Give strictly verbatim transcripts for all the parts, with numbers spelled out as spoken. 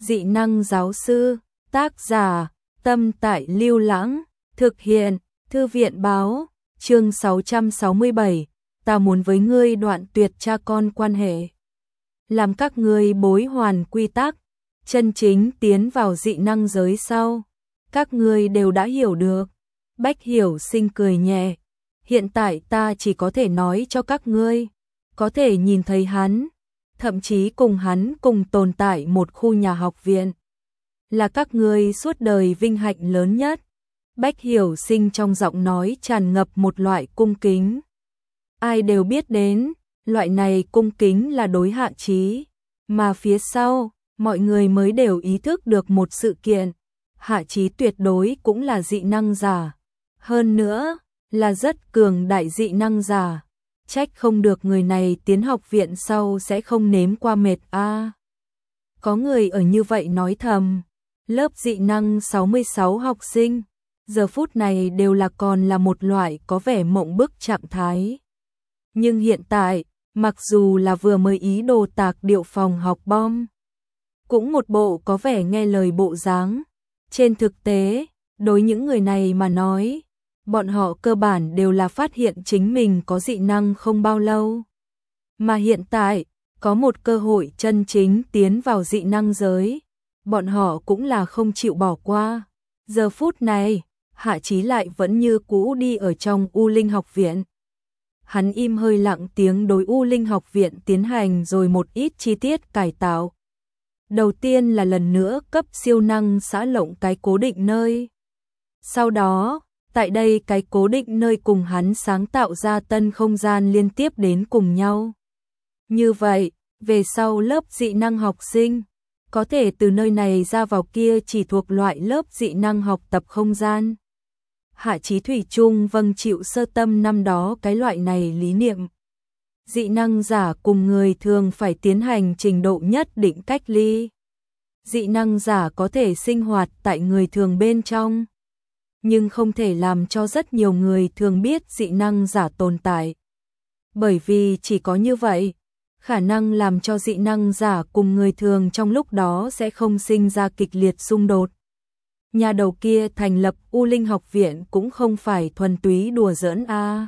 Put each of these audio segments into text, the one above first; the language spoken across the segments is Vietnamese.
Dị năng giáo sư, tác giả, Tâm Tại Lưu Lãng, thực hiện, Thư viện báo, chương sáu trăm sáu mươi bảy, ta muốn với ngươi đoạn tuyệt cha con quan hệ. Làm các ngươi bối hoàn quy tắc, chân chính tiến vào dị năng giới sau, các ngươi đều đã hiểu được. Bách Hiểu Sinh cười nhẹ, hiện tại ta chỉ có thể nói cho các ngươi, có thể nhìn thấy hắn, thậm chí cùng hắn cùng tồn tại một khu nhà học viện, là các ngươi suốt đời vinh hạnh lớn nhất. Bách Hiểu Sinh trong giọng nói tràn ngập một loại cung kính. Ai đều biết đến, loại này cung kính là đối Hạ Chí, mà phía sau, mọi người mới đều ý thức được một sự kiện. Hạ Chí tuyệt đối cũng là dị năng giả, hơn nữa, là rất cường đại dị năng giả. Trách không được người này tiến học viện sau sẽ không nếm qua mệt a. À, có người ở như vậy nói thầm. Lớp dị năng sáu mươi sáu học sinh, giờ phút này đều là còn là một loại có vẻ mộng bức trạng thái. Nhưng hiện tại, mặc dù là vừa mới ý đồ tạc điệu phòng học bom, cũng một bộ có vẻ nghe lời bộ dáng. Trên thực tế, đối những người này mà nói, bọn họ cơ bản đều là phát hiện chính mình có dị năng không bao lâu. Mà hiện tại, có một cơ hội chân chính tiến vào dị năng giới, bọn họ cũng là không chịu bỏ qua. Giờ phút này, Hạ Chí lại vẫn như cũ đi ở trong U Linh học viện. Hắn im hơi lặng tiếng đối U Linh học viện tiến hành rồi một ít chi tiết cải tạo. Đầu tiên là lần nữa cấp siêu năng xã lộng cái cố định nơi. Sau đó, tại đây cái cố định nơi cùng hắn sáng tạo ra tân không gian liên tiếp đến cùng nhau. Như vậy, về sau lớp dị năng học sinh, có thể từ nơi này ra vào kia chỉ thuộc loại lớp dị năng học tập không gian. Hạ Chí thủy chung vâng chịu sơ tâm năm đó cái loại này lý niệm. Dị năng giả cùng người thường phải tiến hành trình độ nhất định cách ly. Dị năng giả có thể sinh hoạt tại người thường bên trong, nhưng không thể làm cho rất nhiều người thường biết dị năng giả tồn tại. Bởi vì chỉ có như vậy, khả năng làm cho dị năng giả cùng người thường trong lúc đó sẽ không sinh ra kịch liệt xung đột. Nhà đầu kia thành lập U Linh học viện cũng không phải thuần túy đùa giỡn a. À.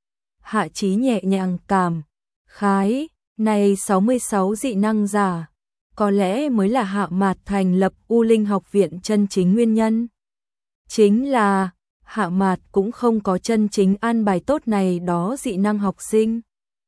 Hạ Chí nhẹ nhàng cảm khái, này sáu mươi sáu dị năng giả, có lẽ mới là Hạ Mạt thành lập U Linh học viện chân chính nguyên nhân. Chính là, Hạ Mạt cũng không có chân chính an bài tốt này đó dị năng học sinh.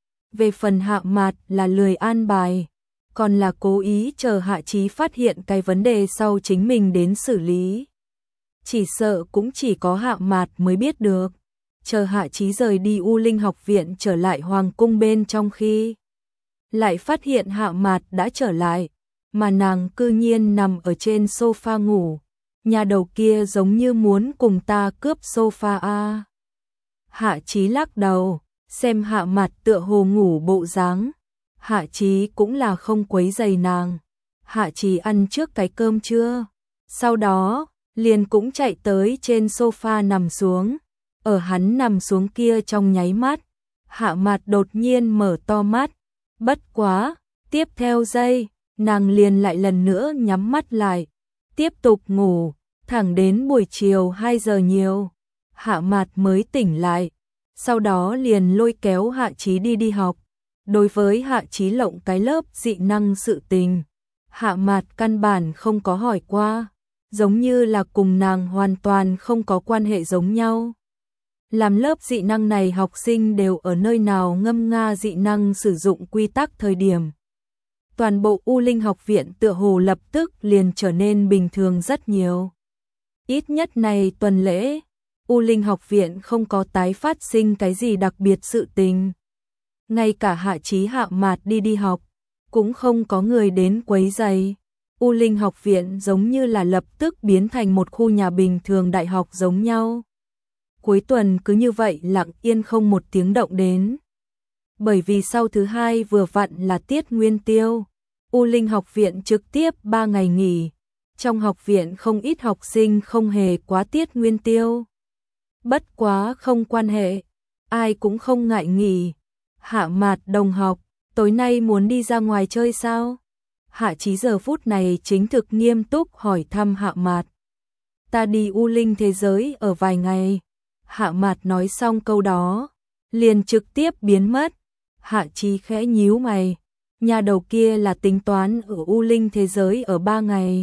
Về phần Hạ Mạt là lười an bài, còn là cố ý chờ Hạ Chí phát hiện cái vấn đề sau chính mình đến xử lý. Chỉ sợ cũng chỉ có Hạ Mạt mới biết được. Chờ Hạ Chí rời đi U Linh học viện trở lại hoàng cung bên trong khi, lại phát hiện Hạ Mạt đã trở lại, mà nàng cư nhiên nằm ở trên sofa ngủ. Nhà đầu kia giống như muốn cùng ta cướp sofa a. Hạ Chí lắc đầu, xem Hạ Mạt tựa hồ ngủ bộ dáng, Hạ Chí cũng là không quấy rầy nàng. Hạ Chí ăn trước cái cơm trưa, sau đó liền cũng chạy tới trên sofa nằm xuống. Ở hắn nằm xuống kia trong nháy mắt, Hạ Mạt đột nhiên mở to mắt. Bất quá, tiếp theo giây, nàng liền lại lần nữa nhắm mắt lại, tiếp tục ngủ, thẳng đến buổi chiều hai giờ nhiều, Hạ Mạt mới tỉnh lại. Sau đó liền lôi kéo Hạ Chí đi đi học. Đối với Hạ Chí lộng cái lớp dị năng sự tình, Hạ Mạt căn bản không có hỏi qua, giống như là cùng nàng hoàn toàn không có quan hệ giống nhau. Làm lớp dị năng này học sinh đều ở nơi nào ngâm nga dị năng sử dụng quy tắc thời điểm. Toàn bộ U Linh học viện tựa hồ lập tức liền trở nên bình thường rất nhiều. Ít nhất này tuần lễ, U Linh học viện không có tái phát sinh cái gì đặc biệt sự tình. Ngay cả Hạ Chí Hạ Mạt đi đi học, cũng không có người đến quấy rầy. U Linh học viện giống như là lập tức biến thành một khu nhà bình thường đại học giống nhau. Cuối tuần cứ như vậy lặng yên không một tiếng động đến. Bởi vì sau thứ hai vừa vặn là tiết nguyên tiêu, U Linh học viện trực tiếp ba ngày nghỉ. Trong học viện không ít học sinh không hề quá tiết nguyên tiêu. Bất quá không quan hệ, ai cũng không ngại nghỉ. Hạ Mạt đồng học, tối nay muốn đi ra ngoài chơi sao? Hạ Chí giờ phút này chính thực nghiêm túc hỏi thăm Hạ Mạt. Ta đi U Linh thế giới ở vài ngày. Hạ Mạt nói xong câu đó, liền trực tiếp biến mất. Hạ Chí khẽ nhíu mày, nhà đầu kia là tính toán ở U Linh thế giới ở ba ngày.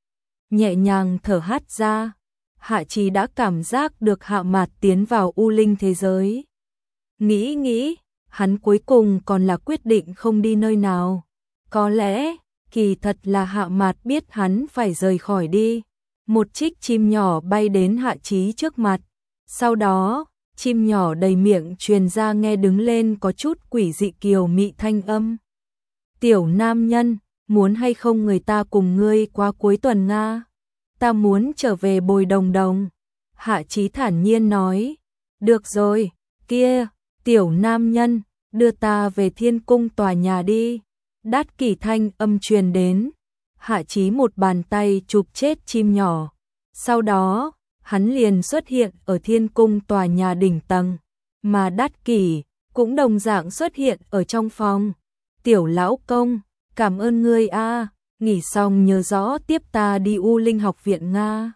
Nhẹ nhàng thở hắt ra, Hạ Chí đã cảm giác được Hạ Mạt tiến vào U Linh thế giới. Nghĩ nghĩ, hắn cuối cùng còn là quyết định không đi nơi nào. Có lẽ, kỳ thật là Hạ Mạt biết hắn phải rời khỏi đi. Một chiếc chim nhỏ bay đến Hạ Chí trước mặt. Sau đó, chim nhỏ đầy miệng truyền ra nghe đứng lên có chút quỷ dị kiều mị thanh âm. Tiểu nam nhân, muốn hay không người ta cùng ngươi qua cuối tuần Nga? Ta muốn trở về bồi đồng đồng. Hạ Chí thản nhiên nói. Được rồi, kia, tiểu nam nhân, đưa ta về thiên cung tòa nhà đi. Đát kỷ thanh âm truyền đến. Hạ Chí một bàn tay chụp chết chim nhỏ. Sau đó, hắn liền xuất hiện ở thiên cung tòa nhà đỉnh tầng. Mà Đát kỷ cũng đồng dạng xuất hiện ở trong phòng. Tiểu lão công, cảm ơn ngươi a, nghỉ xong nhớ rõ tiếp ta đi U Linh học viện Nga.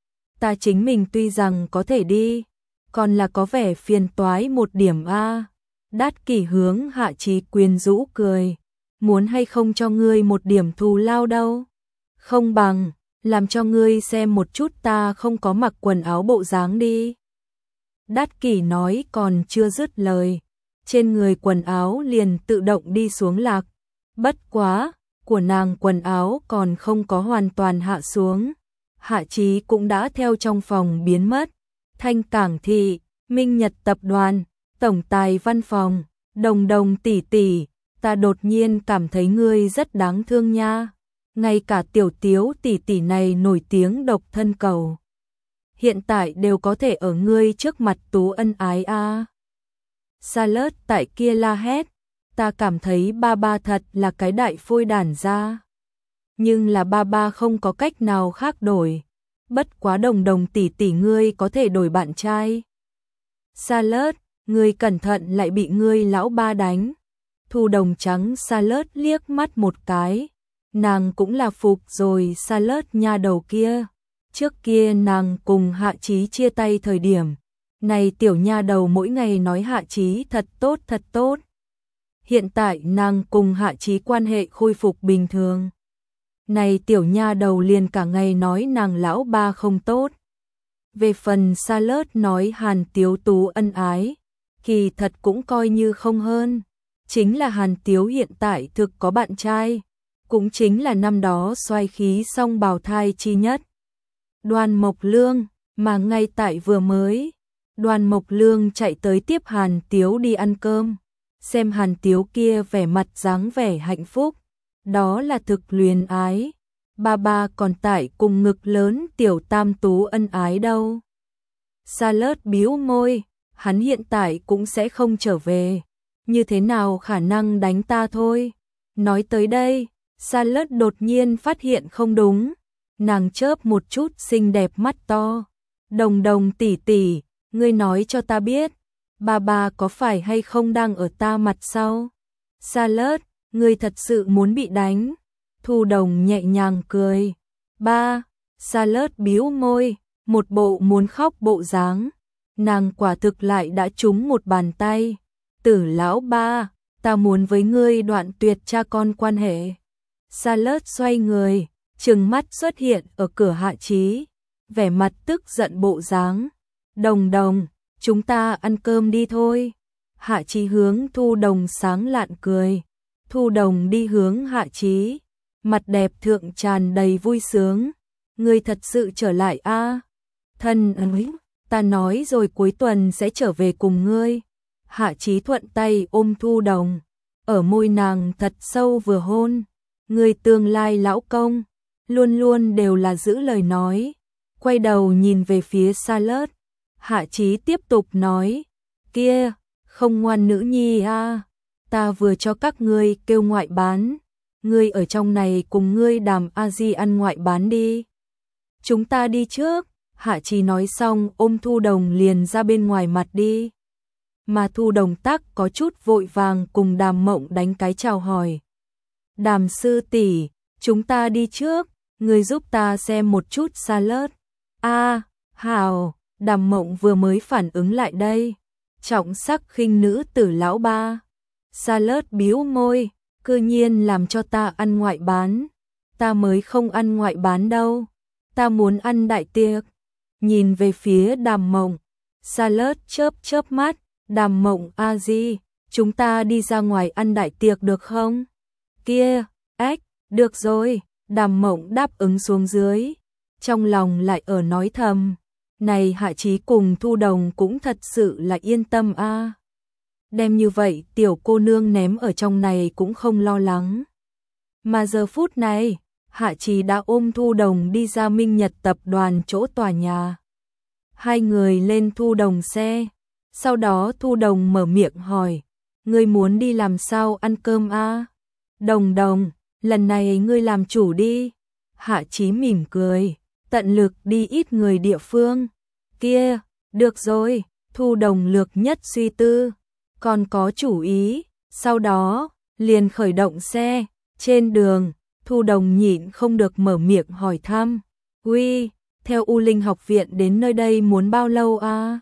Ta chính mình tuy rằng có thể đi, còn là có vẻ phiền toái một điểm a. Đát kỷ hướng Hạ Chí quyến rũ cười, muốn hay không cho ngươi một điểm thù lao đâu. Không bằng, làm cho ngươi xem một chút ta không có mặc quần áo bộ dáng đi. Đát kỷ nói còn chưa dứt lời, trên người quần áo liền tự động đi xuống lạc. Bất quá, của nàng quần áo còn không có hoàn toàn hạ xuống. Hạ Chí cũng đã theo trong phòng biến mất. Thanh Cảng thị, Minh Nhật tập đoàn, tổng tài văn phòng, Đồng Đồng tỷ tỷ, ta đột nhiên cảm thấy ngươi rất đáng thương nha. Ngay cả tiểu Tiếu tỷ tỷ này nổi tiếng độc thân cầu, hiện tại đều có thể ở ngươi trước mặt tú ân ái a. À. Salad tại kia la hét, ta cảm thấy ba ba thật là cái đại phôi đản ra. Nhưng là ba ba không có cách nào khác đổi. Bất quá Đồng Đồng tỷ tỷ ngươi có thể đổi bạn trai. Salad, ngươi cẩn thận lại bị ngươi lão ba đánh. Thu Đồng trắng Salad liếc mắt một cái. Nàng cũng là phục rồi Salad nha đầu kia. Trước kia nàng cùng Hạ Chí chia tay thời điểm, này tiểu nha đầu mỗi ngày nói Hạ Chí thật tốt thật tốt. Hiện tại nàng cùng Hạ Chí quan hệ khôi phục bình thường. Này tiểu nha đầu liền cả ngày nói nàng lão ba không tốt. Về phần Salad nói Hàn Tiếu tú ân ái, kỳ thật cũng coi như không hơn. Chính là Hàn Tiếu hiện tại thực có bạn trai, cũng chính là năm đó xoay khí song bào thai chi nhất. Đoàn Mộc Lương, mà ngay tại vừa mới, Đoàn Mộc Lương chạy tới tiếp Hàn Tiếu đi ăn cơm. Xem Hàn Tiếu kia vẻ mặt dáng vẻ hạnh phúc, đó là thực luyến ái. Ba ba còn tại cùng ngực lớn tiểu tam tú ân ái đâu. Salad bĩu môi, hắn hiện tại cũng sẽ không trở về. Như thế nào khả năng đánh ta thôi. Nói tới đây, Salad đột nhiên phát hiện không đúng. Nàng chớp một chút xinh đẹp mắt to. Đồng Đồng tỷ tỷ, ngươi nói cho ta biết, ba ba có phải hay không đang ở ta mặt sau? Salad, ngươi thật sự muốn bị đánh? Thu Đồng nhẹ nhàng cười. Ba, Salad bĩu môi, một bộ muốn khóc bộ dáng. Nàng quả thực lại đã trúng một bàn tay. Tử lão ba, ta muốn với ngươi đoạn tuyệt cha con quan hệ. Salad xoay người, trừng mắt xuất hiện ở cửa Hạ Chí, vẻ mặt tức giận bộ dáng. Đồng Đồng, chúng ta ăn cơm đi thôi. Hạ Chí hướng Thu Đồng sáng lạn cười. Thu Đồng đi hướng Hạ Chí, mặt đẹp thượng tràn đầy vui sướng. Ngươi thật sự trở lại a? À? Thân ơi, ta nói rồi cuối tuần sẽ trở về cùng ngươi. Hạ Chí thuận tay ôm Thu Đồng, ở môi nàng thật sâu vừa hôn. Ngươi tương lai lão công, luôn luôn đều là giữ lời nói. Quay đầu nhìn về phía Salad, Hạ Chí tiếp tục nói, kia, không ngoan nữ nhi a, à, ta vừa cho các ngươi kêu ngoại bán, ngươi ở trong này cùng ngươi Đàm A Di ăn ngoại bán đi. Chúng ta đi trước. Hạ Chí nói xong ôm Thu Đồng liền ra bên ngoài mặt đi. Mà Thu Đồng tắc có chút vội vàng cùng Đàm Mộng đánh cái chào hỏi. Đàm sư tỷ, chúng ta đi trước, người giúp ta xem một chút salad. A, hào, Đàm Mộng vừa mới phản ứng lại đây. Trọng sắc khinh nữ tử lão ba. Salad bĩu môi, cư nhiên làm cho ta ăn ngoại bán. Ta mới không ăn ngoại bán đâu. Ta muốn ăn đại tiệc. Nhìn về phía Đàm Mộng. Salad chớp chớp mắt. Đàm Mộng a di, chúng ta đi ra ngoài ăn đại tiệc được không? Kia, ếch, được rồi. Đàm Mộng đáp ứng xuống dưới. Trong lòng lại ở nói thầm. Này Hạ Chí cùng Thu Đồng cũng thật sự là yên tâm a. À. Đem như vậy tiểu cô nương ném ở trong này cũng không lo lắng. Mà giờ phút này, Hạ Chí đã ôm Thu Đồng đi ra Minh Nhật tập đoàn chỗ tòa nhà. Hai người lên Thu Đồng xe. Sau đó Thu Đồng mở miệng hỏi. Ngươi muốn đi làm sao ăn cơm a? À? Đồng Đồng, lần này ngươi làm chủ đi. Hạ Chí mỉm cười. Tận lực đi ít người địa phương. Kia, được rồi, Thu Đồng lược nhất suy tư. Còn có chủ ý. Sau đó, liền khởi động xe. Trên đường, Thu Đồng nhịn không được mở miệng hỏi thăm. Uy, theo U Linh học viện đến nơi đây muốn bao lâu a? À?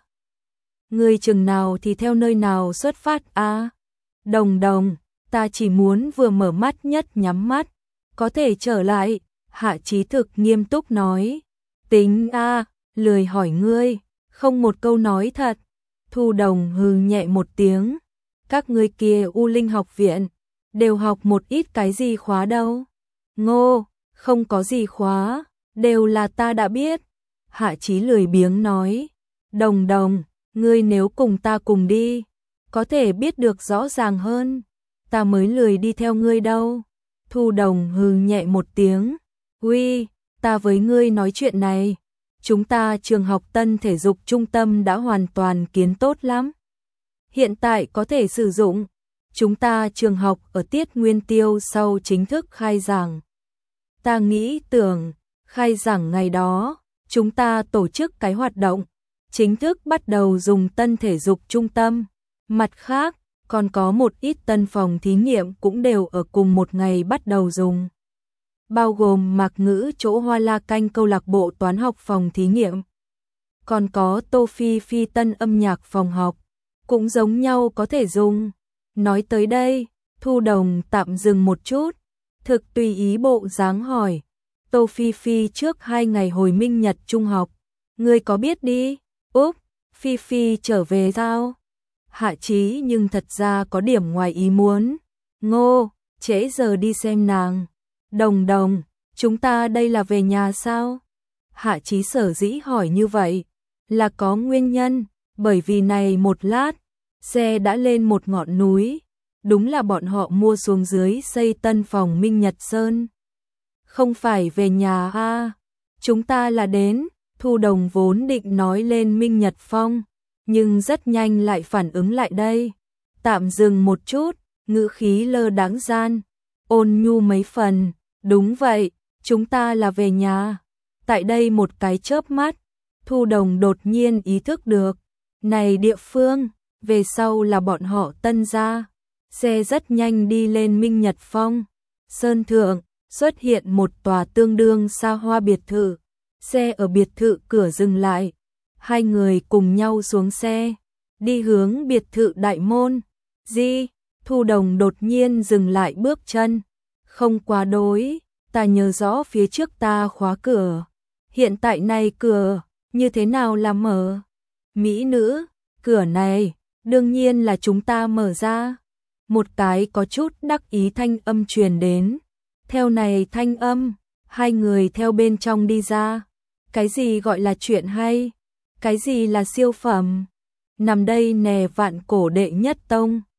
Người chừng nào thì theo nơi nào xuất phát a? À? Đồng Đồng, ta chỉ muốn vừa mở mắt nhất nhắm mắt. Có thể trở lại. Hạ Chí thực nghiêm túc nói. Tính a, à, lười hỏi ngươi, không một câu nói thật. Thu Đồng hừ nhẹ một tiếng. Các ngươi kia U Linh học viện, đều học một ít cái gì khóa đâu. Ngô, không có gì khóa, đều là ta đã biết. Hạ Chí lười biếng nói. Đồng Đồng, ngươi nếu cùng ta cùng đi, có thể biết được rõ ràng hơn. Ta mới lười đi theo ngươi đâu. Thu Đồng hừ nhẹ một tiếng. Uy, ta với ngươi nói chuyện này. Chúng ta trường học Tân Thể dục Trung tâm đã hoàn toàn kiến tốt lắm. Hiện tại có thể sử dụng. Chúng ta trường học ở tiết nguyên tiêu sau chính thức khai giảng. Ta nghĩ tưởng, khai giảng ngày đó, chúng ta tổ chức cái hoạt động. Chính thức bắt đầu dùng Tân Thể dục Trung tâm. Mặt khác, còn có một ít tân phòng thí nghiệm cũng đều ở cùng một ngày bắt đầu dùng. Bao gồm Mạc Ngữ chỗ Hoa La Canh câu lạc bộ toán học phòng thí nghiệm. Còn có Tô Phi Phi tân âm nhạc phòng học. Cũng giống nhau có thể dùng. Nói tới đây, Thu Đồng tạm dừng một chút. Thực tùy ý bộ dáng hỏi. Tô Phi Phi trước hai ngày hồi Minh Nhật trung học. Ngươi có biết đi? Úp, Phi Phi trở về sao? Hạ Chí nhưng thật ra có điểm ngoài ý muốn. Ngô, trễ giờ đi xem nàng. Đồng Đồng, chúng ta đây là về nhà sao? Hạ Chí sở dĩ hỏi như vậy, là có nguyên nhân, bởi vì này một lát, xe đã lên một ngọn núi, đúng là bọn họ mua xuống dưới xây tân phòng Minh Nhật Sơn. Không phải về nhà a, à, chúng ta là đến. Thu Đồng vốn định nói lên Minh Nhật Phong, nhưng rất nhanh lại phản ứng lại đây. Tạm dừng một chút, ngữ khí lơ đáng gian, ôn nhu mấy phần. Đúng vậy, chúng ta là về nhà. Tại đây một cái chớp mắt, Thu Đồng đột nhiên ý thức được. Này địa phương, về sau là bọn họ Tân gia. Xe rất nhanh đi lên Minh Nhật Phong. Sơn thượng, xuất hiện một tòa tương đương xa hoa biệt thự. Xe ở biệt thự cửa dừng lại. Hai người cùng nhau xuống xe, đi hướng biệt thự đại môn. Di, Thu Đồng đột nhiên dừng lại bước chân. Không quá đối, ta nhớ rõ phía trước ta khóa cửa. Hiện tại này cửa, như thế nào là mở? Mỹ nữ, cửa này, đương nhiên là chúng ta mở ra. Một cái có chút đắc ý thanh âm truyền đến. Theo này thanh âm, hai người theo bên trong đi ra. Cái gì gọi là chuyện hay? Cái gì là siêu phẩm? Nằm đây nè vạn cổ đệ nhất tông.